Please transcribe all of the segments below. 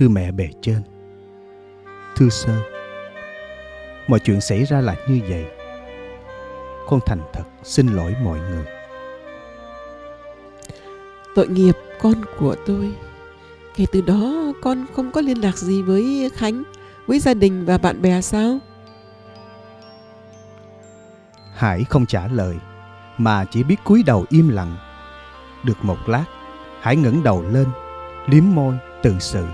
Thưa mẹ bề trên, thưa Sơ, mọi chuyện xảy ra là như vậy. Con thành thật xin lỗi mọi người. Tội nghiệp con của tôi. Kể từ đó con không có liên lạc gì với Khánh, với gia đình và bạn bè sao? Hải không trả lời, mà chỉ biết cúi đầu im lặng. Được một lát, Hải ngẩng đầu lên, liếm môi, tự sự.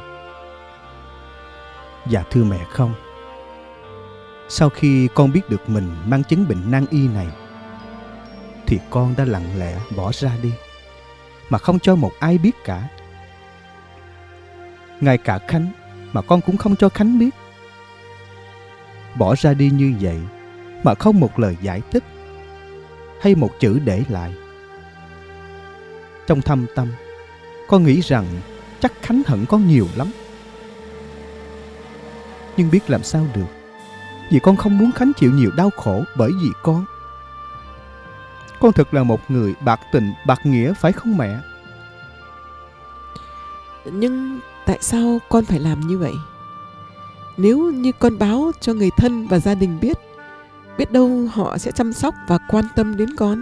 Dạ thưa mẹ không. Sau khi con biết được mình mang chứng bệnh nan y này, thì con đã lặng lẽ bỏ ra đi, mà không cho một ai biết cả. Ngay cả Khánh mà con cũng không cho Khánh biết. Bỏ ra đi như vậy mà không một lời giải thích hay một chữ để lại. Trong thâm tâm, con nghĩ rằng chắc Khánh hận con nhiều lắm. Nhưng biết làm sao được, vì con không muốn Khánh chịu nhiều đau khổ bởi vì con. Con thật là một người bạc tình bạc nghĩa, phải không mẹ? Nhưng tại sao con phải làm như vậy? Nếu như con báo cho người thân và gia đình biết, biết đâu họ sẽ chăm sóc và quan tâm đến con.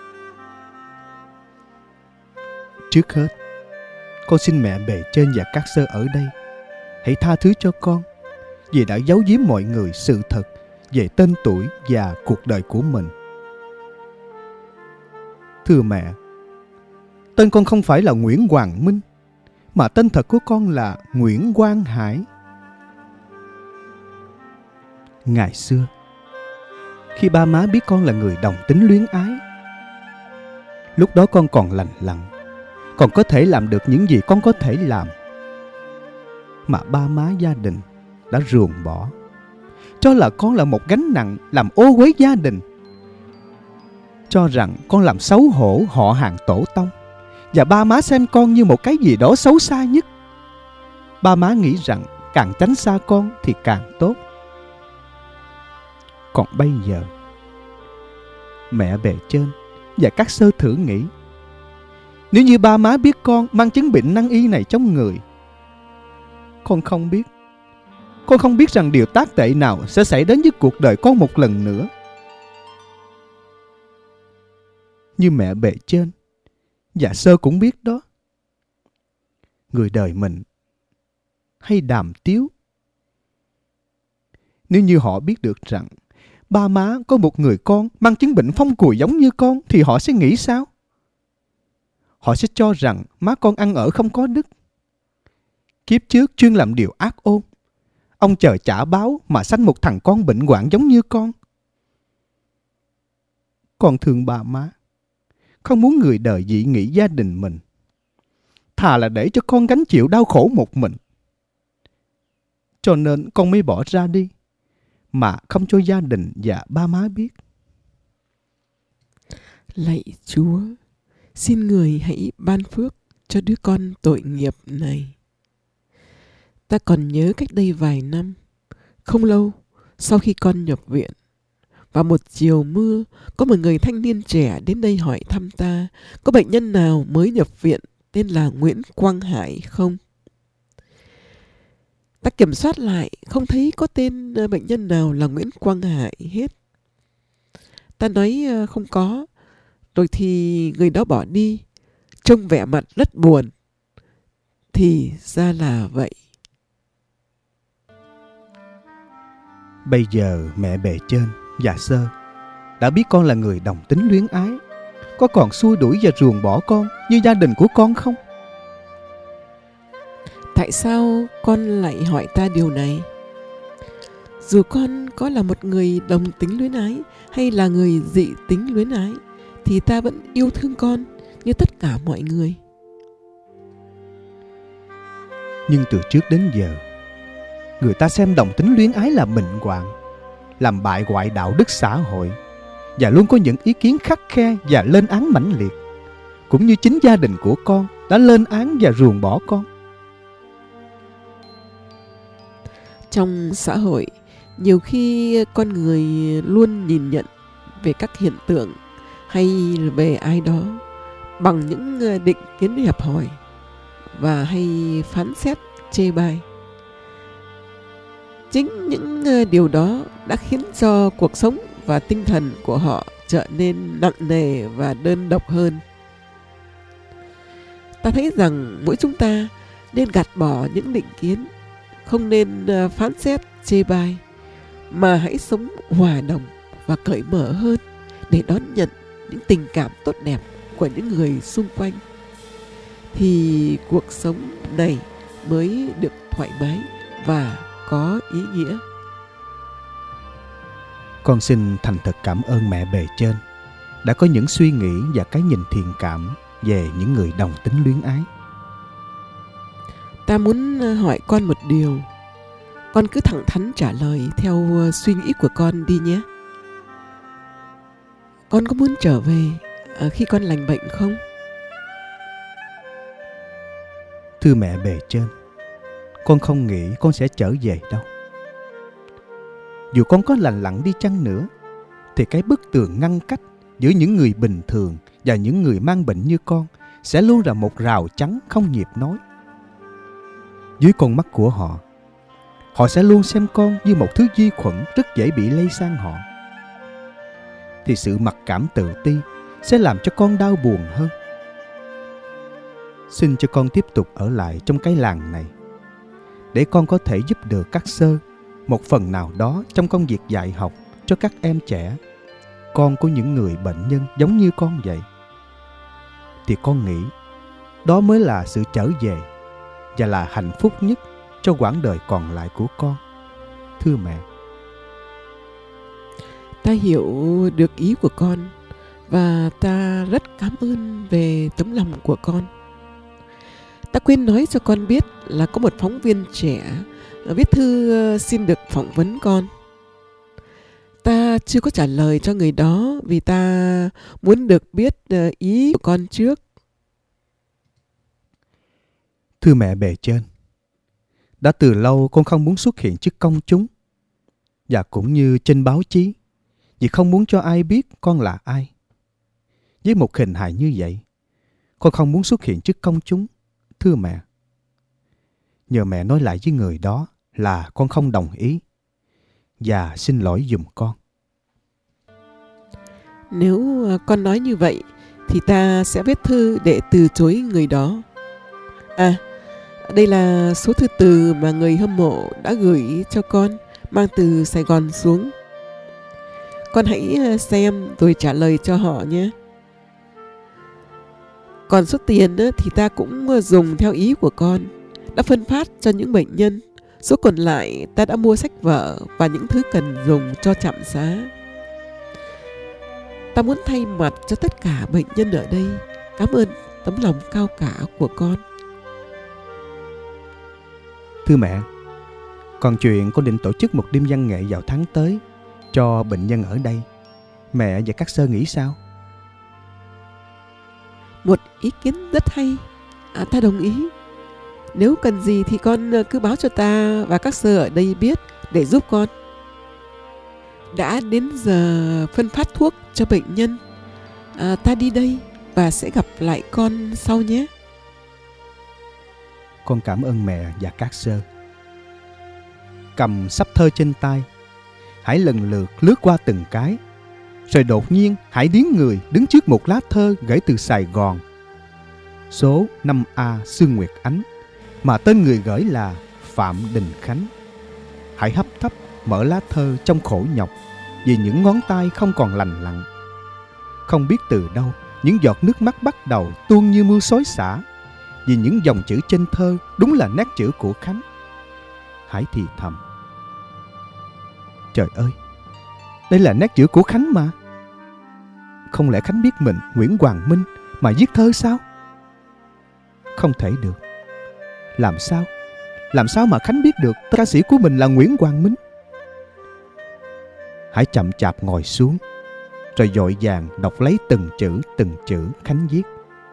Trước hết, con xin mẹ bề trên và các Sơ ở đây hãy tha thứ cho con, vì đã giấu giếm mọi người sự thật về tên tuổi và cuộc đời của mình. Thưa mẹ, tên con không phải là Nguyễn Hoàng Minh, mà tên thật của con là Nguyễn Quang Hải. Ngày xưa, khi ba má biết con là người đồng tính luyến ái, lúc đó con còn lành lặn, còn có thể làm được những gì con có thể làm, mà ba má gia đình đã ruồng bỏ, cho là con là một gánh nặng làm ô uế gia đình, cho rằng con làm xấu hổ họ hàng tổ tông, và ba má xem con như một cái gì đó xấu xa nhất. Ba má nghĩ rằng càng tránh xa con thì càng tốt. Còn bây giờ, mẹ bề trên và các Sơ thử nghĩ, nếu như ba má biết con mang chứng bệnh nan y này trong người, con không biết rằng điều tác tệ nào sẽ xảy đến với cuộc đời con một lần nữa. Như mẹ bề trên và Sơ cũng biết đó, người đời mình hay đàm tiếu. Nếu như họ biết được rằng ba má có một người con mang chứng bệnh phong cùi giống như con, thì họ sẽ nghĩ sao? Họ sẽ cho rằng má con ăn ở không có đức, kiếp trước chuyên làm điều ác ôn, ông chờ trả báo mà sanh một thằng con bệnh hoạn giống như con. Con thương ba má, không muốn người đời dị nghị gia đình mình, thà là để cho con gánh chịu đau khổ một mình. Cho nên con mới bỏ ra đi, mà không cho gia đình và ba má biết. Lạy Chúa, xin người hãy ban phước cho đứa con tội nghiệp này. Ta còn nhớ cách đây vài năm, không lâu sau khi con nhập viện, vào một chiều mưa, có một người thanh niên trẻ đến đây hỏi thăm ta có bệnh nhân nào mới nhập viện tên là Nguyễn Quang Hải không. Ta kiểm soát lại, không thấy có tên bệnh nhân nào là Nguyễn Quang Hải hết. Ta nói không có, rồi thì người đó bỏ đi, trông vẻ mặt rất buồn. Thì ra là vậy. Bây giờ mẹ bề trên và Sơ đã biết con là người đồng tính luyến ái, có còn xua đuổi và ruồng bỏ con như gia đình của con không? Tại sao con lại hỏi ta điều này? Dù con có là một người đồng tính luyến ái hay là người dị tính luyến ái, thì ta vẫn yêu thương con như tất cả mọi người. Nhưng từ trước đến giờ, người ta xem đồng tính luyến ái là bệnh hoạn, làm bại hoại đạo đức xã hội, và luôn có những ý kiến khắt khe và lên án mãnh liệt, cũng như chính gia đình của con đã lên án và ruồng bỏ con. Trong xã hội, nhiều khi con người luôn nhìn nhận về các hiện tượng hay về ai đó bằng những định kiến hẹp hòi và hay phán xét chê bai. Chính những điều đó đã khiến cho cuộc sống và tinh thần của họ trở nên nặng nề và đơn độc hơn. Ta thấy rằng mỗi chúng ta nên gạt bỏ những định kiến, không nên phán xét chê bai, mà hãy sống hòa đồng và cởi mở hơn để đón nhận những tình cảm tốt đẹp của những người xung quanh. Thì cuộc sống này mới được thoải mái và có ý nghĩa. Con xin thành thật cảm ơn mẹ bề trên đã có những suy nghĩ và cái nhìn thiện cảm về những người đồng tính luyến ái. Ta muốn hỏi con một điều. Con cứ thẳng thắn trả lời theo suy nghĩ của con đi nhé. Con có muốn trở về khi con lành bệnh không? Thưa mẹ bề trên, con không nghĩ con sẽ trở về đâu. Dù con có lành lặn đi chăng nữa, thì cái bức tường ngăn cách giữa những người bình thường và những người mang bệnh như con sẽ luôn là một rào chắn không nhịp nối. Dưới con mắt của họ, họ sẽ luôn xem con như một thứ vi khuẩn rất dễ bị lây sang họ. Thì sự mặc cảm tự ti sẽ làm cho con đau buồn hơn. Xin cho con tiếp tục ở lại trong cái làng này, để con có thể giúp được các sơ một phần nào đó trong công việc dạy học cho các em trẻ, con của những người bệnh nhân giống như con vậy. Thì con nghĩ đó mới là sự trở về và là hạnh phúc nhất cho quãng đời còn lại của con. Thưa mẹ. Ta hiểu được ý của con và ta rất cảm ơn về tấm lòng của con. Ta quên nói cho con biết là có một phóng viên trẻ viết thư xin được phỏng vấn con. Ta chưa có trả lời cho người đó vì ta muốn được biết ý của con trước. Thưa mẹ bề trên, đã từ lâu con không muốn xuất hiện trước công chúng và cũng như trên báo chí, vì không muốn cho ai biết con là ai. Với một hình hài như vậy, con không muốn xuất hiện trước công chúng. Thưa mẹ, nhờ mẹ nói lại với người đó là con không đồng ý, và xin lỗi giùm con. Nếu con nói như vậy thì ta sẽ viết thư để từ chối người đó. À, đây là số thư từ mà người hâm mộ đã gửi cho con, mang từ Sài Gòn xuống. Con hãy xem rồi trả lời cho họ nhé. Còn số tiền thì ta cũng dùng theo ý của con, đã phân phát cho những bệnh nhân. Số còn lại ta đã mua sách vở và những thứ cần dùng cho trạm xá. Ta muốn thay mặt cho tất cả bệnh nhân ở đây cảm ơn tấm lòng cao cả của con. Thưa mẹ, còn chuyện con định tổ chức một đêm văn nghệ vào tháng tới cho bệnh nhân ở đây, mẹ và các sơ nghĩ sao? Một ý kiến rất hay, ta đồng ý. Nếu cần gì thì con cứ báo cho ta và các sơ ở đây biết để giúp con. Đã đến giờ phân phát thuốc cho bệnh nhân. Ta đi đây và sẽ gặp lại con sau nhé. Con cảm ơn mẹ và các sơ. Cầm sắp thơ trên tay, hãy lần lượt lướt qua từng cái, rồi đột nhiên hãy điếng người đứng trước một lá thơ gửi từ Sài Gòn, số 5A Sương Nguyệt Ánh, mà tên người gửi là Phạm Đình Khánh. Hãy hấp tấp mở lá thơ trong khổ nhọc vì những ngón tay không còn lành lặn. Không biết từ đâu những giọt nước mắt bắt đầu tuôn như mưa xối xả, vì những dòng chữ trên thơ đúng là nét chữ của Khánh. Hãy thì thầm: trời ơi, đây là nét chữ của Khánh mà. Không lẽ Khánh biết mình Nguyễn Hoàng Minh mà viết thơ sao? Không thể được. Làm sao mà Khánh biết được ca sĩ của mình là Nguyễn Hoàng Minh? Hãy chậm chạp ngồi xuống, rồi vội vàng đọc lấy từng chữ Khánh viết.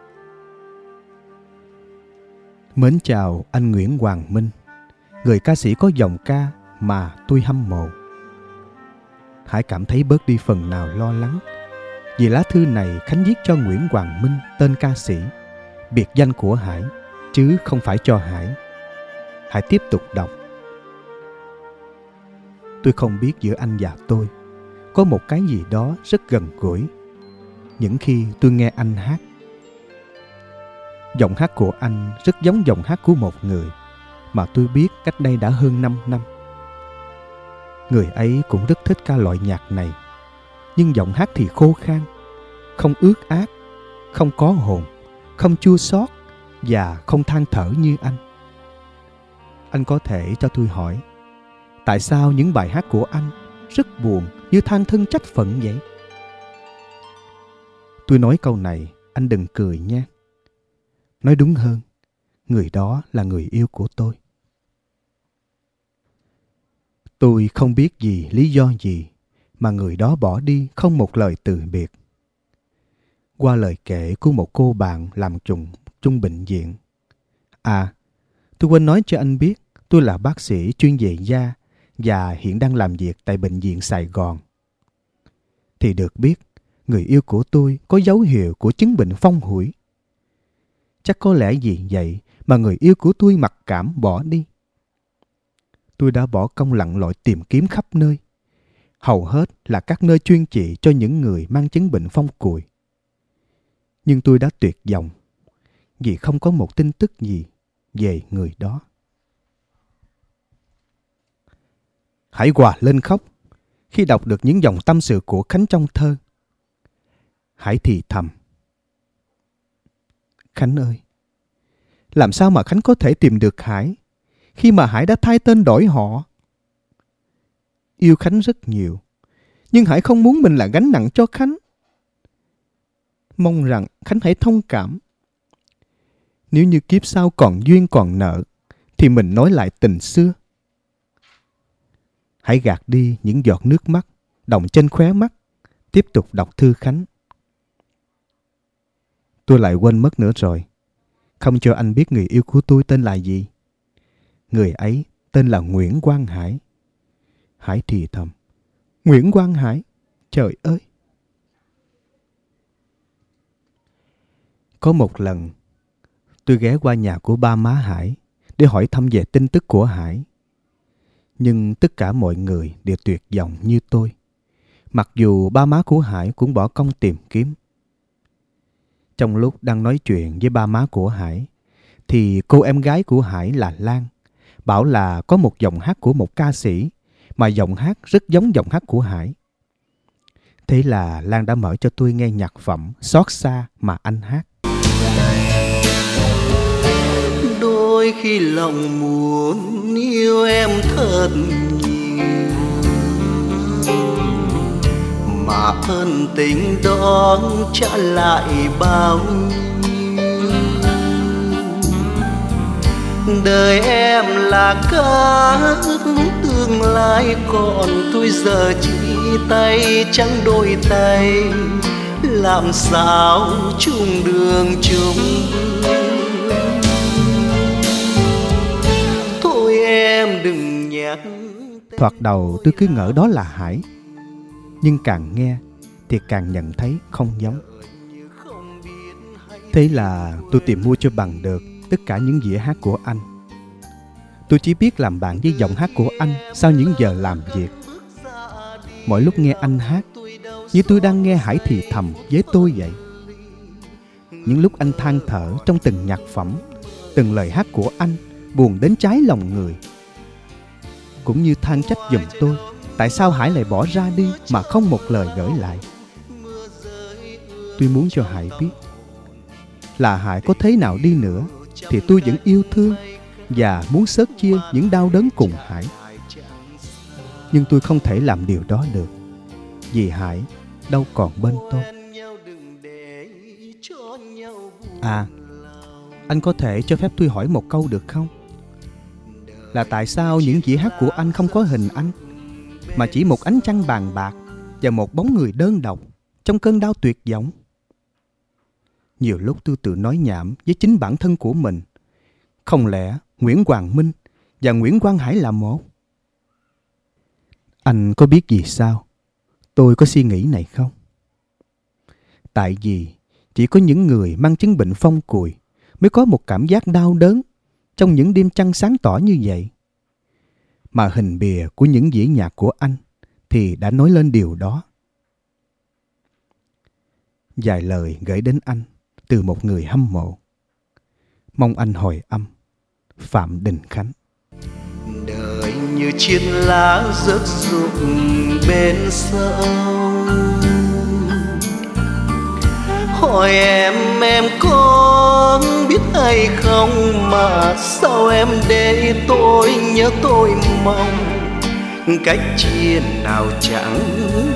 Mến chào anh Nguyễn Hoàng Minh, người ca sĩ có giọng ca mà tôi hâm mộ. Hãy cảm thấy bớt đi phần nào lo lắng, vì lá thư này Khánh viết cho Nguyễn Hoàng Minh, tên ca sĩ, biệt danh của Hải, chứ không phải cho Hải. Hãy tiếp tục đọc. Tôi không biết giữa anh và tôi có một cái gì đó rất gần gũi những khi tôi nghe anh hát. Giọng hát của anh rất giống giọng hát của một người mà tôi biết cách đây đã hơn 5 năm. Người ấy cũng rất thích ca loại nhạc này, nhưng giọng hát thì khô khan, không ướt át, không có hồn, không chua xót và không than thở như anh. Anh có thể cho tôi hỏi, tại sao những bài hát của anh rất buồn như than thân trách phận vậy? Tôi nói câu này, anh đừng cười nha. Nói đúng hơn, người đó là người yêu của tôi. Tôi không biết vì lý do gì mà người đó bỏ đi không một lời từ biệt. Qua lời kể của một cô bạn làm chung bệnh viện. À, tôi quên nói cho anh biết, tôi là bác sĩ chuyên về da và hiện đang làm việc tại bệnh viện Sài Gòn. Thì được biết, người yêu của tôi có dấu hiệu của chứng bệnh phong hủi. Chắc có lẽ vì vậy mà người yêu của tôi mặc cảm bỏ đi. Tôi đã bỏ công lặn lội tìm kiếm khắp nơi. Hầu hết là các nơi chuyên trị cho những người mang chứng bệnh phong cùi. Nhưng tôi đã tuyệt vọng vì không có một tin tức gì về người đó. Hải Hòa lên khóc khi đọc được những dòng tâm sự của Khánh trong thơ. Hải thì thầm: Khánh ơi, làm sao mà Khánh có thể tìm được Hải khi mà Hải đã thay tên đổi họ? Yêu Khánh rất nhiều, nhưng Hải không muốn mình là gánh nặng cho Khánh. Mong rằng Khánh hãy thông cảm. Nếu như kiếp sau còn duyên còn nợ, thì mình nói lại tình xưa. Hãy gạt đi những giọt nước mắt đọng trên khóe mắt, tiếp tục đọc thư Khánh. Tôi lại quên mất nữa rồi, không cho anh biết người yêu của tôi tên là gì. Người ấy tên là Nguyễn Quang Hải. Hải thì thầm: Nguyễn Quang Hải, trời ơi! Có một lần, tôi ghé qua nhà của ba má Hải để hỏi thăm về tin tức của Hải. Nhưng tất cả mọi người đều tuyệt vọng như tôi, mặc dù ba má của Hải cũng bỏ công tìm kiếm. Trong lúc đang nói chuyện với ba má của Hải, thì cô em gái của Hải là Lan bảo là có một giọng hát của một ca sĩ mà giọng hát rất giống giọng hát của Hải. Thế là Lan đã mở cho tôi nghe nhạc phẩm Xót Xa mà anh hát. Đôi khi lòng muốn yêu em thật nhiều, mà ân tình đó trả lại bao nhiêu. Đời em là cả tương lai, còn tôi giờ chỉ tay trắng đôi tay, làm sao chung đường chung bước. Thôi em đừng nhắc. Thoạt đầu tôi cứ ngỡ đó là Hải, nhưng càng nghe thì càng nhận thấy không giống. Thế là tôi tìm mua cho bằng được tất cả những dĩa hát của anh. Tôi chỉ biết làm bạn với giọng hát của anh sau những giờ làm việc. Mỗi lúc nghe anh hát, như tôi đang nghe Hải thì thầm với tôi vậy. Những lúc anh than thở trong từng nhạc phẩm, từng lời hát của anh buồn đến cháy lòng người. Cũng như than trách giùm tôi, tại sao Hải lại bỏ ra đi mà không một lời gửi lại. Tôi muốn cho Hải biết là Hải có thế nào đi nữa thì tôi vẫn yêu thương và muốn xớt chia những đau đớn cùng Hải. Nhưng tôi không thể làm điều đó được, vì Hải đâu còn bên tôi. À, anh có thể cho phép tôi hỏi một câu được không? Là tại sao những dĩa hát của anh không có hình anh, mà chỉ một ánh trăng bàn bạc và một bóng người đơn độc trong cơn đau tuyệt vọng? Nhiều lúc tôi tự nói nhảm với chính bản thân của mình. Không lẽ Nguyễn Hoàng Minh và Nguyễn Quang Hải là một? Anh có biết vì sao tôi có suy nghĩ này không? Tại vì chỉ có những người mang chứng bệnh phong cùi mới có một cảm giác đau đớn trong những đêm trăng sáng tỏ như vậy. mà hình bìa của những dĩa nhạc của anh thì đã nói lên điều đó. Vài lời gửi đến anh từ một người hâm mộ. Mong anh hồi âm. Phạm Đình Khánh. Đời như chiếc lá rớt rụng bên sông, hỏi em có biết hay không, mà sao em để tôi nhớ tôi mong, cách chia nào chẳng